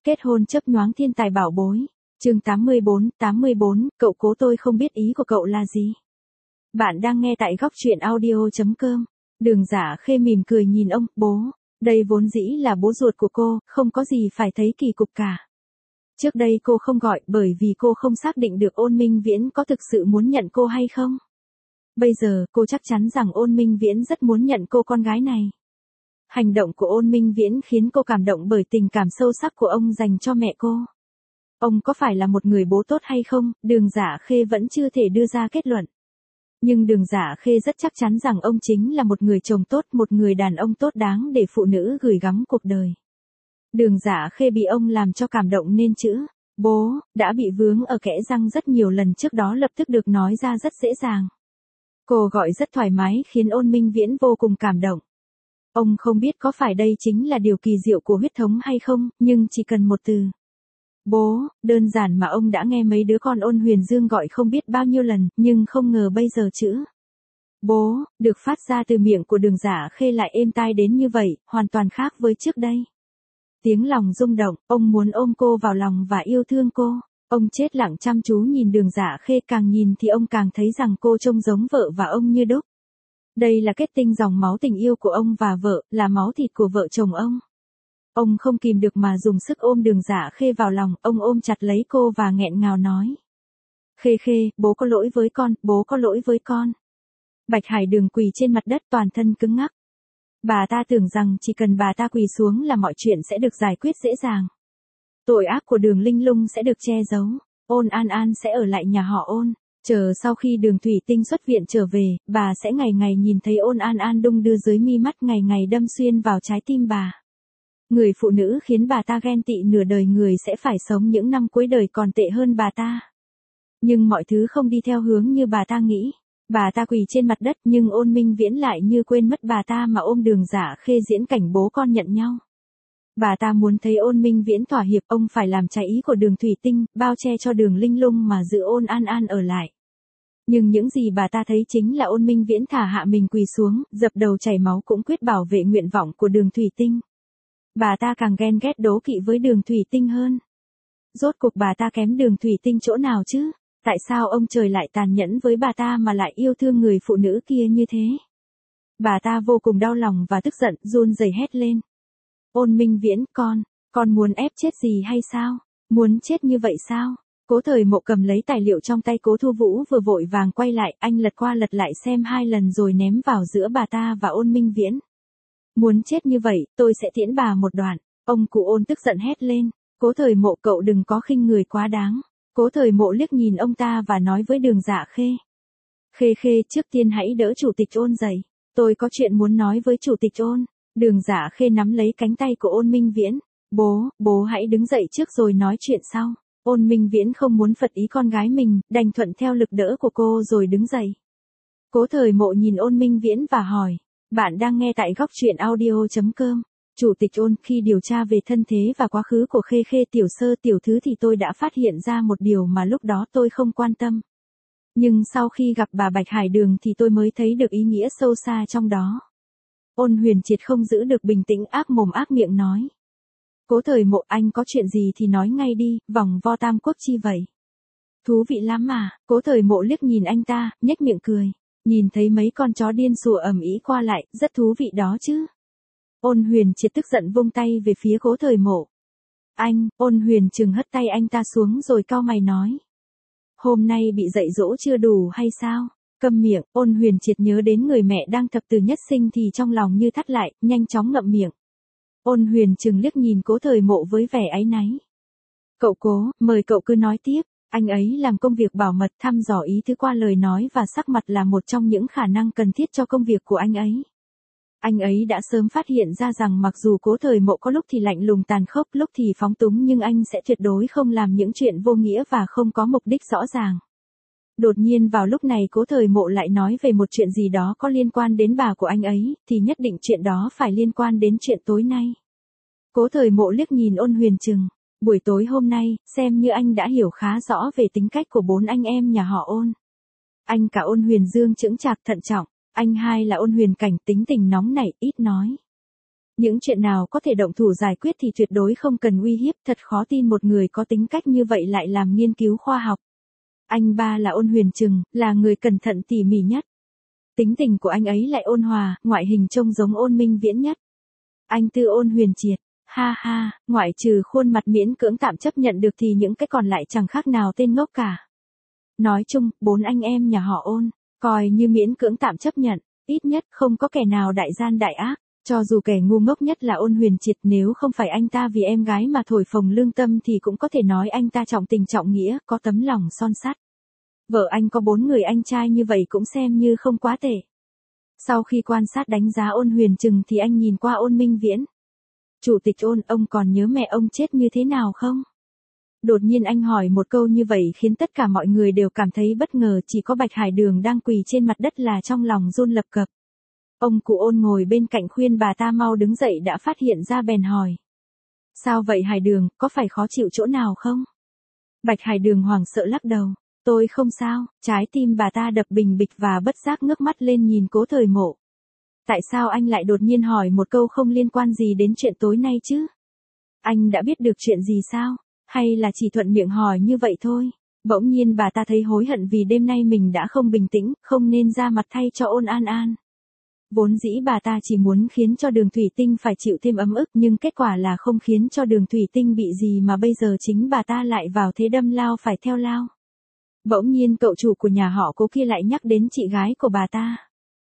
Kết hôn chớp nhoáng thiên tài bảo bối. Chương 84, cậu Cố tôi không biết ý của cậu là gì. Bạn đang nghe tại góc truyện audio.com. Đường Giả Khê mỉm cười nhìn ông, bố, đây vốn dĩ là bố ruột của cô, không có gì phải thấy kỳ cục cả. Trước đây cô không gọi bởi vì cô không xác định được Ôn Minh Viễn có thực sự muốn nhận cô hay không. Bây giờ cô chắc chắn rằng Ôn Minh Viễn rất muốn nhận cô con gái này. Hành động của Ôn Minh Viễn khiến cô cảm động bởi tình cảm sâu sắc của ông dành cho mẹ cô. Ông có phải là một người bố tốt hay không, Đường Giả Khê vẫn chưa thể đưa ra kết luận. Nhưng Đường Giả Khê rất chắc chắn rằng ông chính là một người chồng tốt, một người đàn ông tốt đáng để phụ nữ gửi gắm cuộc đời. Đường Giả Khê bị ông làm cho cảm động nên chữ bố đã bị vướng ở kẽ răng rất nhiều lần trước đó lập tức được nói ra rất dễ dàng. Cô gọi rất thoải mái khiến Ôn Minh Viễn vô cùng cảm động. Ông không biết có phải đây chính là điều kỳ diệu của huyết thống hay không, nhưng chỉ cần một từ bố, đơn giản mà ông đã nghe mấy đứa con Ôn Huyền Dương gọi không biết bao nhiêu lần, nhưng không ngờ bây giờ chữ bố được phát ra từ miệng của Đường Giả Khê lại êm tai đến như vậy, hoàn toàn khác với trước đây. Tiếng lòng rung động, ông muốn ôm cô vào lòng và yêu thương cô. Ông chết lặng chăm chú nhìn Đường Giả Khê, càng nhìn thì ông càng thấy rằng cô trông giống vợ và ông như đúc. Đây là kết tinh dòng máu tình yêu của ông và vợ, là máu thịt của vợ chồng ông. Ông không kìm được mà dùng sức ôm Đường Giả Khê vào lòng, ông ôm chặt lấy cô và nghẹn ngào nói. Khê Khê, bố có lỗi với con, bố có lỗi với con. Bạch Hải Đường quỳ trên mặt đất toàn thân cứng ngắc. Bà ta tưởng rằng chỉ cần bà ta quỳ xuống là mọi chuyện sẽ được giải quyết dễ dàng. Tội ác của Đường Linh Lung sẽ được che giấu. Ôn An An sẽ ở lại nhà họ Ôn. Chờ sau khi Đường Thủy Tinh xuất viện trở về, bà sẽ ngày ngày nhìn thấy Ôn An An đung đưa dưới mi mắt, ngày ngày đâm xuyên vào trái tim bà. Người phụ nữ khiến bà ta ghen tị nửa đời người sẽ phải sống những năm cuối đời còn tệ hơn bà ta. Nhưng mọi thứ không đi theo hướng như bà ta nghĩ. Bà ta quỳ trên mặt đất nhưng Ôn Minh Viễn lại như quên mất bà ta mà ôm Đường Giả Khê diễn cảnh bố con nhận nhau. Bà ta muốn thấy Ôn Minh Viễn thỏa hiệp, ông phải làm trái ý của Đường Thủy Tinh, bao che cho Đường Linh Lung mà giữ Ôn An An ở lại. Nhưng những gì bà ta thấy chính là Ôn Minh Viễn thả hạ mình quỳ xuống, dập đầu chảy máu cũng quyết bảo vệ nguyện vọng của Đường Thủy Tinh. Bà ta càng ghen ghét đố kỵ với Đường Thủy Tinh hơn. Rốt cuộc bà ta kém Đường Thủy Tinh chỗ nào chứ? Tại sao ông trời lại tàn nhẫn với bà ta mà lại yêu thương người phụ nữ kia như thế? Bà ta vô cùng đau lòng và tức giận, run rẩy hét lên. Ôn Minh Viễn, con muốn ép chết gì hay sao? Muốn chết như vậy sao? Cố Thời Mộ cầm lấy tài liệu trong tay Cố Thu Vũ vừa vội vàng quay lại, anh lật qua lật lại xem 2 lần rồi ném vào giữa bà ta và Ôn Minh Viễn. Muốn chết như vậy, tôi sẽ tiễn bà một đoạn. Ông cụ Ôn tức giận hét lên. Cố Thời Mộ, cậu đừng có khinh người quá đáng. Cố Thời Mộ liếc nhìn ông ta và nói với Đường Giả Khê. Khê Khê, trước tiên hãy đỡ Chủ tịch Ôn dậy. Tôi có chuyện muốn nói với Chủ tịch Ôn. Đường Giả Khê nắm lấy cánh tay của Ôn Minh Viễn. Bố hãy đứng dậy trước rồi nói chuyện sau. Ôn Minh Viễn không muốn phật ý con gái mình, đành thuận theo lực đỡ của cô rồi đứng dậy. Cố Thời Mộ nhìn Ôn Minh Viễn và hỏi. Bạn đang nghe tại góc truyện audio.com. Chủ tịch Ôn, khi điều tra về thân thế và quá khứ của Khê Khê tiểu sơ tiểu thứ thì tôi đã phát hiện ra một điều mà lúc đó tôi không quan tâm. Nhưng sau khi gặp bà Bạch Hải Đường thì tôi mới thấy được ý nghĩa sâu xa trong đó. Ôn Huyền Triệt không giữ được bình tĩnh, ác mồm ác miệng nói. Cố Thời Mộ, anh có chuyện gì thì nói ngay đi, vòng vo tam quốc chi vậy? Thú vị lắm mà. Cố Thời Mộ liếc nhìn anh ta, nhếch miệng cười. Nhìn thấy mấy con chó điên sủa ầm ĩ qua lại, rất thú vị đó chứ. Ôn Huyền Triệt tức giận vung tay về phía Cố Thời Mộ. Anh, Ôn Huyền trừng hất tay anh ta xuống rồi cau mày nói. Hôm nay bị dạy dỗ chưa đủ hay sao? Câm miệng. Ôn Huyền Triệt nhớ đến người mẹ đang thập tử nhất sinh thì trong lòng như thắt lại, nhanh chóng ngậm miệng. Ôn Huyền trừng liếc nhìn Cố Thời Mộ với vẻ áy náy. Cậu Cố, mời cậu cứ nói tiếp. Anh ấy làm công việc bảo mật, thăm dò ý tứ qua lời nói và sắc mặt là một trong những khả năng cần thiết cho công việc của anh ấy. Anh ấy đã sớm phát hiện ra rằng mặc dù Cố Thời Mộ có lúc thì lạnh lùng tàn khốc, lúc thì phóng túng nhưng anh sẽ tuyệt đối không làm những chuyện vô nghĩa và không có mục đích rõ ràng. Đột nhiên vào lúc này Cố Thời Mộ lại nói về một chuyện gì đó có liên quan đến bà của anh ấy, thì nhất định chuyện đó phải liên quan đến chuyện tối nay. Cố Thời Mộ liếc nhìn Ôn Huyền Trừng. Buổi tối hôm nay, xem như anh đã hiểu khá rõ về tính cách của 4 anh em nhà họ Ôn. Anh cả Ôn Huyền Dương chững chạc thận trọng. Anh hai là Ôn Huyền Cảnh, tính tình nóng nảy, ít nói. Những chuyện nào có thể động thủ giải quyết thì tuyệt đối không cần uy hiếp, thật khó tin một người có tính cách như vậy lại làm nghiên cứu khoa học. Anh ba là Ôn Huyền Trừng, là người cẩn thận tỉ mỉ nhất. Tính tình của anh ấy lại ôn hòa, ngoại hình trông giống Ôn Minh Viễn nhất. Anh tư Ôn Huyền Triệt, ha ha, ngoại trừ khuôn mặt miễn cưỡng tạm chấp nhận được thì những cái còn lại chẳng khác nào tên ngốc cả. Nói chung, 4 anh em nhà họ Ôn, coi như miễn cưỡng tạm chấp nhận, ít nhất không có kẻ nào đại gian đại ác. Cho dù kẻ ngu ngốc nhất là Ôn Huyền Triệt, nếu không phải anh ta vì em gái mà thổi phồng lương tâm thì cũng có thể nói anh ta trọng tình trọng nghĩa, có tấm lòng son sắt. Vợ anh có 4 người anh trai như vậy cũng xem như không quá tệ. Sau khi quan sát đánh giá Ôn Huyền Trừng thì anh nhìn qua Ôn Minh Viễn. Chủ tịch Ôn, ông còn nhớ mẹ ông chết như thế nào không? Đột nhiên anh hỏi một câu như vậy khiến tất cả mọi người đều cảm thấy bất ngờ, chỉ có Bạch Hải Đường đang quỳ trên mặt đất là trong lòng run lập cập. Ông cụ Ôn ngồi bên cạnh khuyên bà ta mau đứng dậy đã phát hiện ra bèn hỏi. Sao vậy Hải Đường, có phải khó chịu chỗ nào không? Bạch Hải Đường hoảng sợ lắc đầu. Tôi không sao, trái tim bà ta đập bình bịch và bất giác ngước mắt lên nhìn Cố Thời Mộ. Tại sao anh lại đột nhiên hỏi một câu không liên quan gì đến chuyện tối nay chứ? Anh đã biết được chuyện gì sao? Hay là chỉ thuận miệng hỏi như vậy thôi? Bỗng nhiên bà ta thấy hối hận vì đêm nay mình đã không bình tĩnh, không nên ra mặt thay cho Ôn An An. Vốn dĩ bà ta chỉ muốn khiến cho Đường Thủy Tinh phải chịu thêm ấm ức, nhưng kết quả là không khiến cho Đường Thủy Tinh bị gì mà bây giờ chính bà ta lại vào thế đâm lao phải theo lao. Bỗng nhiên cậu chủ của nhà họ Cố kia lại nhắc đến chị gái của bà ta.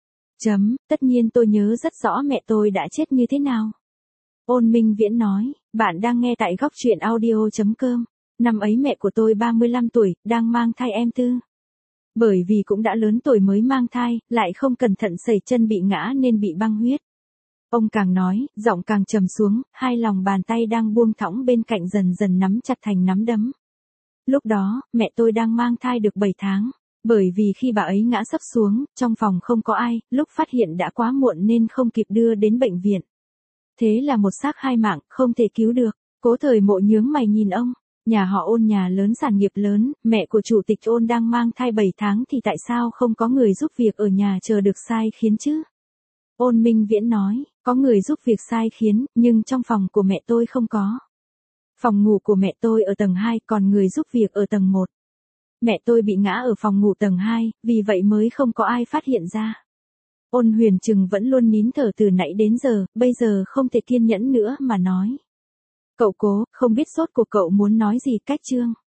Tất nhiên tôi nhớ rất rõ mẹ tôi đã chết như thế nào. Ôn Minh Viễn nói, bạn đang nghe tại góc truyện audio.com. Năm ấy mẹ của tôi 35 tuổi, đang mang thai em Tư. Bởi vì cũng đã lớn tuổi mới mang thai, lại không cẩn thận sẩy chân bị ngã nên bị băng huyết. Ông càng nói, giọng càng trầm xuống, hai lòng bàn tay đang buông thõng bên cạnh dần dần nắm chặt thành nắm đấm. Lúc đó, mẹ tôi đang mang thai được 7 tháng. Bởi vì khi bà ấy ngã sấp xuống, trong phòng không có ai, lúc phát hiện đã quá muộn nên không kịp đưa đến bệnh viện. Thế là một xác hai mạng, không thể cứu được. Cố Thời Mộ nhướng mày nhìn ông. Nhà họ Ôn nhà lớn sản nghiệp lớn, mẹ của chủ tịch Ôn đang mang thai 7 tháng thì tại sao không có người giúp việc ở nhà chờ được sai khiến chứ? Ôn Minh Viễn nói, có người giúp việc sai khiến, nhưng trong phòng của mẹ tôi không có. Phòng ngủ của mẹ tôi ở tầng 2, còn người giúp việc ở tầng 1. Mẹ tôi bị ngã ở phòng ngủ tầng 2, vì vậy mới không có ai phát hiện ra. Ôn Huyền Trừng vẫn luôn nín thở từ nãy đến giờ, bây giờ không thể kiên nhẫn nữa mà nói. Cậu Cố, không biết sốt của cậu muốn nói gì cách Trương?